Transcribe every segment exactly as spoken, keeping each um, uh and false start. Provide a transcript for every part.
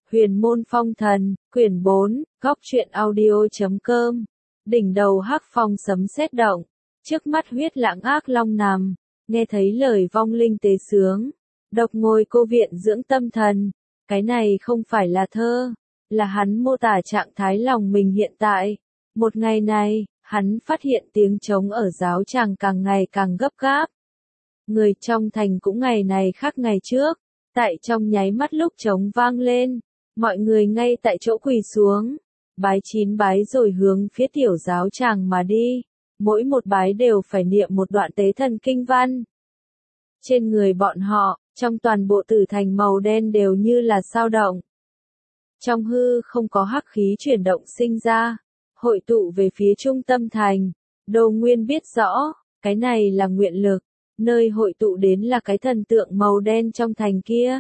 Huyền môn phong thần, quyển bốn, góc truyện audio.com. Đỉnh đầu hắc phong sấm sét động, trước mắt huyết lãng ác long nằm, nghe thấy lời vong linh tế sướng. Độc ngồi cô viện dưỡng tâm thần, cái này không phải là thơ, là hắn mô tả trạng thái lòng mình hiện tại. Một ngày này, hắn phát hiện tiếng trống ở giáo tràng càng ngày càng gấp gáp. Người trong thành cũng ngày này khác ngày trước, tại trong nháy mắt lúc trống vang lên, mọi người ngay tại chỗ quỳ xuống, bái chín bái rồi hướng phía tiểu giáo tràng mà đi, mỗi một bái đều phải niệm một đoạn tế thần kinh văn. Trên người bọn họ, trong toàn bộ tử thành màu đen đều như là sao động. Trong hư không có hắc khí chuyển động sinh ra, hội tụ về phía trung tâm thành. Đô Nguyên biết rõ, cái này là nguyện lực, nơi hội tụ đến là cái thần tượng màu đen trong thành kia.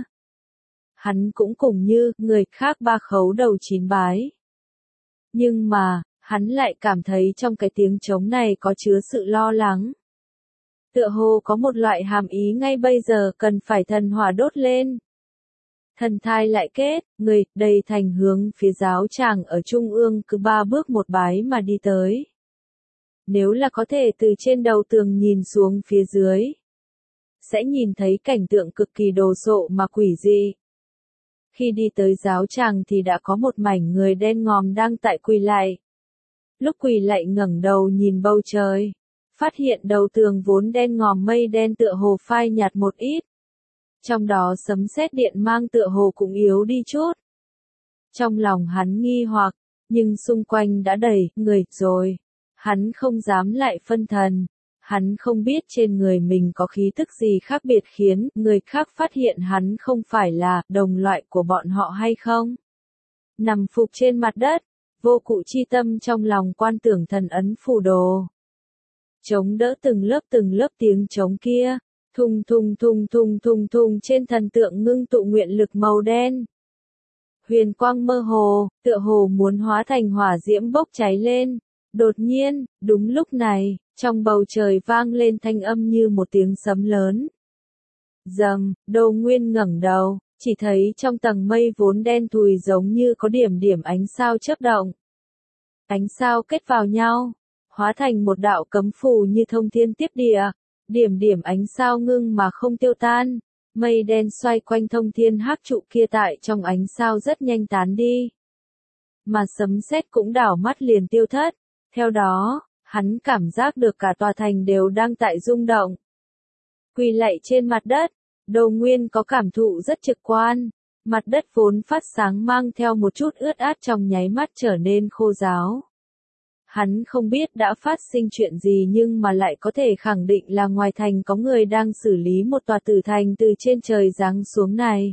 Hắn cũng cùng như người khác ba khấu đầu chín bái. Nhưng mà, hắn lại cảm thấy trong cái tiếng trống này có chứa sự lo lắng. Tựa hồ có một loại hàm ý ngay bây giờ cần phải thần hỏa đốt lên. Thần thai lại kết, người đầy thành hướng phía giáo tràng ở trung ương cứ ba bước một bái mà đi tới. Nếu là có thể từ trên đầu tường nhìn xuống phía dưới, sẽ nhìn thấy cảnh tượng cực kỳ đồ sộ mà quỷ dị. Khi đi tới giáo tràng thì đã có một mảnh người đen ngòm đang tại quỳ lạy. Lúc quỳ lạy ngẩng đầu nhìn bầu trời, phát hiện đầu tường vốn đen ngòm mây đen tựa hồ phai nhạt một ít. Trong đó sấm sét điện mang tựa hồ cũng yếu đi chút. Trong lòng hắn nghi hoặc, nhưng xung quanh đã đầy người rồi. Hắn không dám lại phân thần. Hắn không biết trên người mình có khí tức gì khác biệt khiến người khác phát hiện hắn không phải là đồng loại của bọn họ hay không. Nằm phục trên mặt đất, vô cụ chi tâm trong lòng quan tưởng thần ấn phù đồ. Chống đỡ từng lớp từng lớp tiếng trống kia, thùng thùng thùng thùng thùng thùng trên thần tượng ngưng tụ nguyện lực màu đen. Huyền quang mơ hồ, tựa hồ muốn hóa thành hỏa diễm bốc cháy lên. Đột nhiên, đúng lúc này, trong bầu trời vang lên thanh âm như một tiếng sấm lớn. Dầm, Đô Nguyên ngẩng đầu, chỉ thấy trong tầng mây vốn đen thùi giống như có điểm điểm ánh sao chớp động. Ánh sao kết vào nhau, hóa thành một đạo cấm phù như thông thiên tiếp địa, điểm điểm ánh sao ngưng mà không tiêu tan. Mây đen xoay quanh thông thiên hắc trụ kia tại trong ánh sao rất nhanh tán đi. Mà sấm sét cũng đảo mắt liền tiêu thất. Theo đó, hắn cảm giác được cả tòa thành đều đang tại rung động. Quỳ lạy trên mặt đất, Đô Nguyên có cảm thụ rất trực quan. Mặt đất vốn phát sáng mang theo một chút ướt át trong nháy mắt trở nên khô ráo. Hắn không biết đã phát sinh chuyện gì nhưng mà lại có thể khẳng định là ngoài thành có người đang xử lý một tòa tử thành từ trên trời giáng xuống này.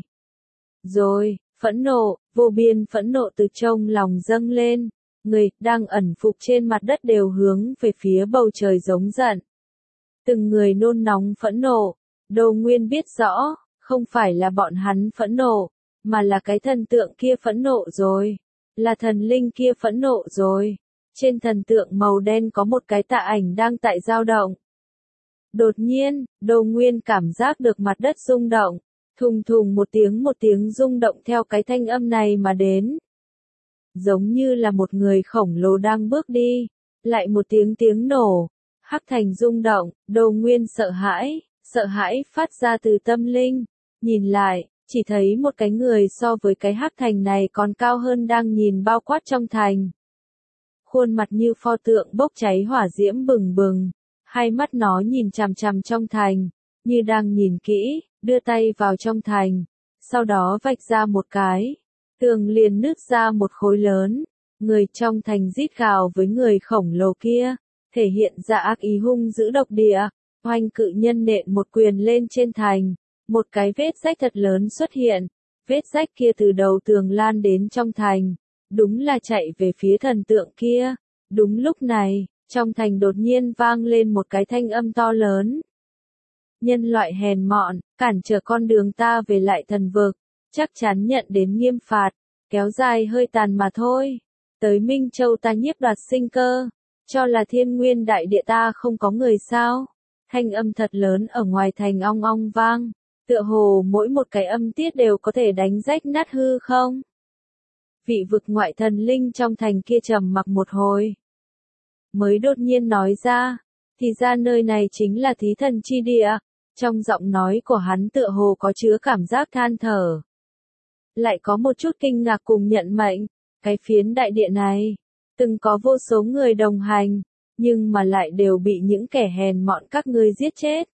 Rồi, phẫn nộ, vô biên phẫn nộ từ trong lòng dâng lên. Người đang ẩn phục trên mặt đất đều hướng về phía bầu trời giống giận. Từng người nôn nóng phẫn nộ, Đô Nguyên biết rõ, không phải là bọn hắn phẫn nộ, mà là cái thần tượng kia phẫn nộ rồi, là thần linh kia phẫn nộ rồi. Trên thần tượng màu đen có một cái tà ảnh đang tại dao động. Đột nhiên, Đô Nguyên cảm giác được mặt đất rung động, thùng thùng một tiếng một tiếng rung động theo cái thanh âm này mà đến. Giống như là một người khổng lồ đang bước đi, lại một tiếng tiếng nổ, hắc thành rung động, Đô Nguyên sợ hãi, sợ hãi phát ra từ tâm linh, nhìn lại, chỉ thấy một cái người so với cái hắc thành này còn cao hơn đang nhìn bao quát trong thành. Khuôn mặt như pho tượng bốc cháy hỏa diễm bừng bừng, hai mắt nó nhìn chằm chằm trong thành, như đang nhìn kỹ, đưa tay vào trong thành, sau đó vạch ra một cái. Tường liền nứt ra một khối lớn, người trong thành rít gào với người khổng lồ kia, thể hiện ra ác ý hung dữ độc địa, oanh cự nhân nện một quyền lên trên thành, một cái vết rách thật lớn xuất hiện, vết rách kia từ đầu tường lan đến trong thành, đúng là chạy về phía thần tượng kia. Đúng lúc này, trong thành đột nhiên vang lên một cái thanh âm to lớn. Nhân loại hèn mọn, cản trở con đường ta về lại thần vực. Chắc chắn nhận đến nghiêm phạt, kéo dài hơi tàn mà thôi. Tới Minh Châu ta nhiếp đoạt sinh cơ, cho là thiên nguyên đại địa ta không có người sao. Thanh âm thật lớn ở ngoài thành ong ong vang, tựa hồ mỗi một cái âm tiết đều có thể đánh rách nát hư không. Vị vực ngoại thần linh trong thành kia trầm mặc một hồi. Mới đột nhiên nói ra, thì ra nơi này chính là thí thần chi địa. Trong giọng nói của hắn tựa hồ có chứa cảm giác than thở. Lại có một chút kinh ngạc cùng nhận mệnh, cái phiến đại địa này, từng có vô số người đồng hành, nhưng mà lại đều bị những kẻ hèn mọn các ngươi giết chết.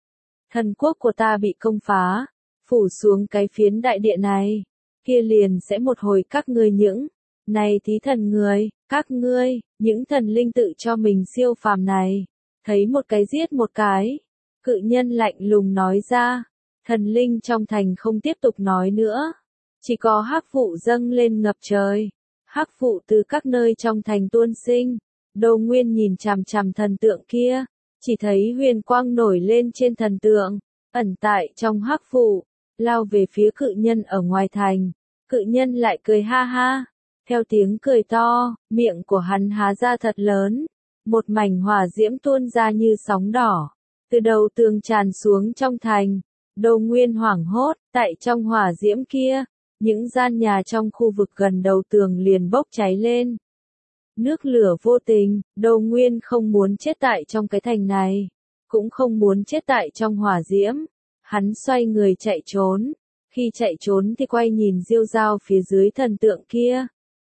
Thần quốc của ta bị công phá, phủ xuống cái phiến đại địa này, kia liền sẽ một hồi các ngươi những, này thí thần người, các ngươi, những thần linh tự cho mình siêu phàm này, thấy một cái giết một cái. Cự nhân lạnh lùng nói ra, thần linh trong thành không tiếp tục nói nữa, chỉ có hắc vụ dâng lên ngập trời, hắc vụ từ các nơi trong thành tuôn sinh. Đô Nguyên nhìn chằm chằm thần tượng kia, chỉ thấy huyền quang nổi lên trên thần tượng, ẩn tại trong hắc vụ, lao về phía cự nhân ở ngoài thành. Cự nhân lại cười ha ha, theo tiếng cười to, miệng của hắn há ra thật lớn, một mảnh hỏa diễm tuôn ra như sóng đỏ, từ đầu tường tràn xuống trong thành. Đô Nguyên hoảng hốt, tại trong hỏa diễm kia, những gian nhà trong khu vực gần đầu tường liền bốc cháy lên. Nước lửa vô tình, Đô Nguyên không muốn chết tại trong cái thành này, cũng không muốn chết tại trong hỏa diễm. Hắn xoay người chạy trốn, khi chạy trốn thì quay nhìn Diêu Dao phía dưới thần tượng kia.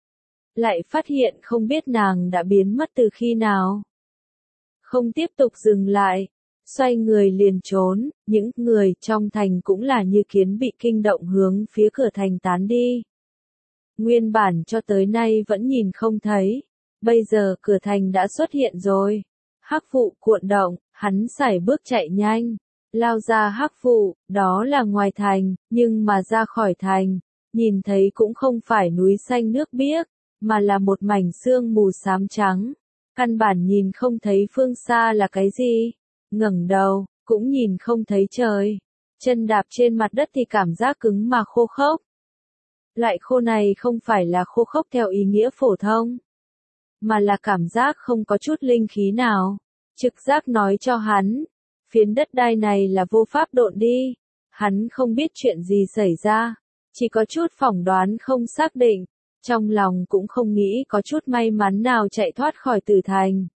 Lại phát hiện không biết nàng đã biến mất từ khi nào. Không tiếp tục dừng lại, xoay người liền trốn, những người trong thành cũng là như kiến bị kinh động hướng phía cửa thành tán đi. Nguyên bản cho tới nay vẫn nhìn không thấy, bây giờ cửa thành đã xuất hiện rồi. Hắc vụ cuộn động, hắn sải bước chạy nhanh, lao ra hắc vụ, đó là ngoài thành, nhưng mà ra khỏi thành, nhìn thấy cũng không phải núi xanh nước biếc, mà là một mảnh sương mù xám trắng. Căn bản nhìn không thấy phương xa là cái gì. Ngẩng đầu, cũng nhìn không thấy trời. Chân đạp trên mặt đất thì cảm giác cứng mà khô khốc. Loại khô này không phải là khô khốc theo ý nghĩa phổ thông, mà là cảm giác không có chút linh khí nào. Trực giác nói cho hắn, phiến đất đai này là vô pháp độn đi. Hắn không biết chuyện gì xảy ra, chỉ có chút phỏng đoán không xác định, trong lòng cũng không nghĩ có chút may mắn nào chạy thoát khỏi tử thành.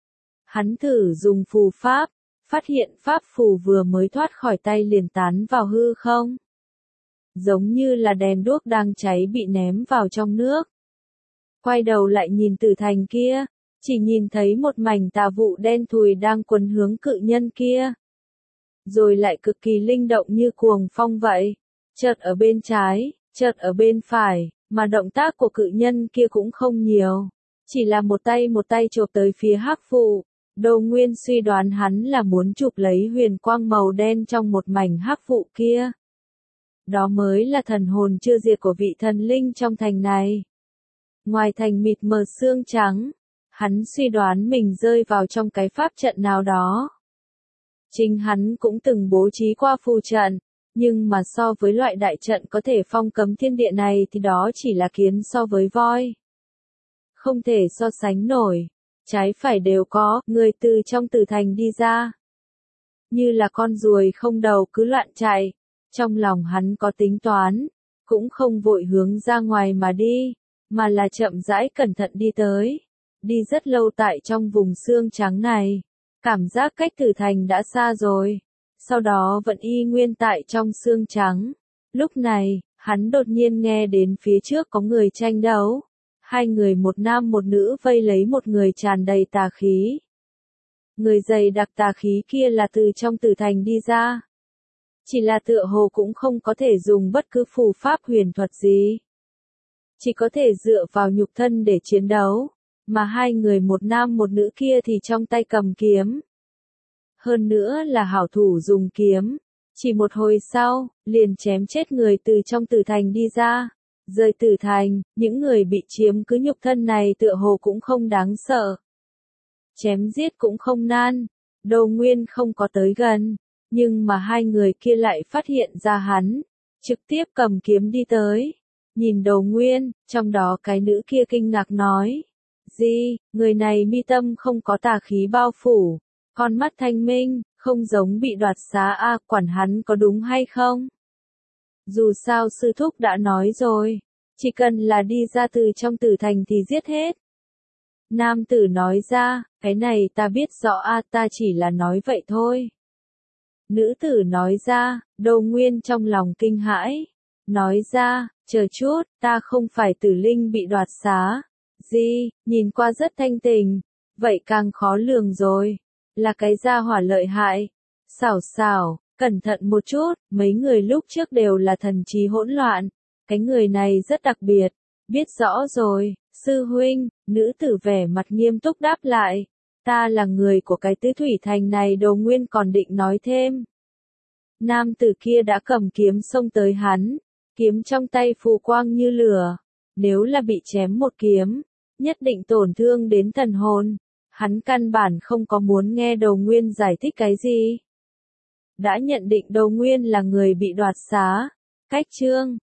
Hắn thử dùng phù pháp, phát hiện pháp phù vừa mới thoát khỏi tay liền tán vào hư không. Giống như là đèn đuốc đang cháy bị ném vào trong nước. Quay đầu lại nhìn tử thành kia, chỉ nhìn thấy một mảnh tà vụ đen thùi đang quấn hướng cự nhân kia. Rồi lại cực kỳ linh động như cuồng phong vậy, chợt ở bên trái, chợt ở bên phải, mà động tác của cự nhân kia cũng không nhiều, chỉ là một tay một tay chộp tới phía hắc vụ. Đô Nguyên suy đoán hắn là muốn chụp lấy huyền quang màu đen trong một mảnh hắc vụ kia. Đó mới là thần hồn chưa diệt của vị thần linh trong thành này. Ngoài thành mịt mờ sương trắng, hắn suy đoán mình rơi vào trong cái pháp trận nào đó. Chính hắn cũng từng bố trí qua phù trận, nhưng mà so với loại đại trận có thể phong cấm thiên địa này thì đó chỉ là kiến so với voi. Không thể so sánh nổi. Trái phải đều có, người từ trong tử thành đi ra. Như là con ruồi không đầu cứ loạn chạy. Trong lòng hắn có tính toán, cũng không vội hướng ra ngoài mà đi, mà là chậm rãi cẩn thận đi tới. Đi rất lâu tại trong vùng xương trắng này. Cảm giác cách tử thành đã xa rồi. Sau đó vẫn y nguyên tại trong xương trắng. Lúc này, hắn đột nhiên nghe đến phía trước có người tranh đấu. Hai người một nam một nữ vây lấy một người tràn đầy tà khí. Người dày đặc tà khí kia là từ trong tử thành đi ra. Chỉ là tựa hồ cũng không có thể dùng bất cứ phù pháp huyền thuật gì. Chỉ có thể dựa vào nhục thân để chiến đấu. Mà hai người một nam một nữ kia thì trong tay cầm kiếm. Hơn nữa là hảo thủ dùng kiếm. Chỉ một hồi sau, liền chém chết người từ trong tử thành đi ra. Rời tử thành, những người bị chiếm cứ nhục thân này tựa hồ cũng không đáng sợ. Chém giết cũng không nan. Đô Nguyên không có tới gần, nhưng mà hai người kia lại phát hiện ra hắn. Trực tiếp cầm kiếm đi tới. Nhìn Đô Nguyên, trong đó cái nữ kia kinh ngạc nói. Gì, người này mi tâm không có tà khí bao phủ. Con mắt thanh minh, không giống bị đoạt xá a, quản hắn có đúng hay không? Dù sao sư thúc đã nói rồi, chỉ cần là đi ra từ trong tử thành thì giết hết. Nam tử nói ra, cái này ta biết rõ a, ta chỉ là nói vậy thôi. Nữ tử nói ra, Đô Nguyên trong lòng kinh hãi. Nói ra, chờ chút, ta không phải tử linh bị đoạt xá. Gì, nhìn qua rất thanh tình. Vậy càng khó lường rồi. Là cái gia hỏa lợi hại. Xảo xảo, cẩn thận một chút, mấy người lúc trước đều là thần trí hỗn loạn. Cái người này rất đặc biệt. Biết rõ rồi, sư huynh, nữ tử vẻ mặt nghiêm túc đáp lại. Ta là người của cái tứ thủy thành này. Đô Nguyên còn định nói thêm. Nam tử kia đã cầm kiếm xông tới hắn. Kiếm trong tay phù quang như lửa. Nếu là bị chém một kiếm, nhất định tổn thương đến thần hồn. Hắn căn bản không có muốn nghe Đô Nguyên giải thích cái gì. Đã nhận định Đô Nguyên là người bị đoạt xá. Cách chương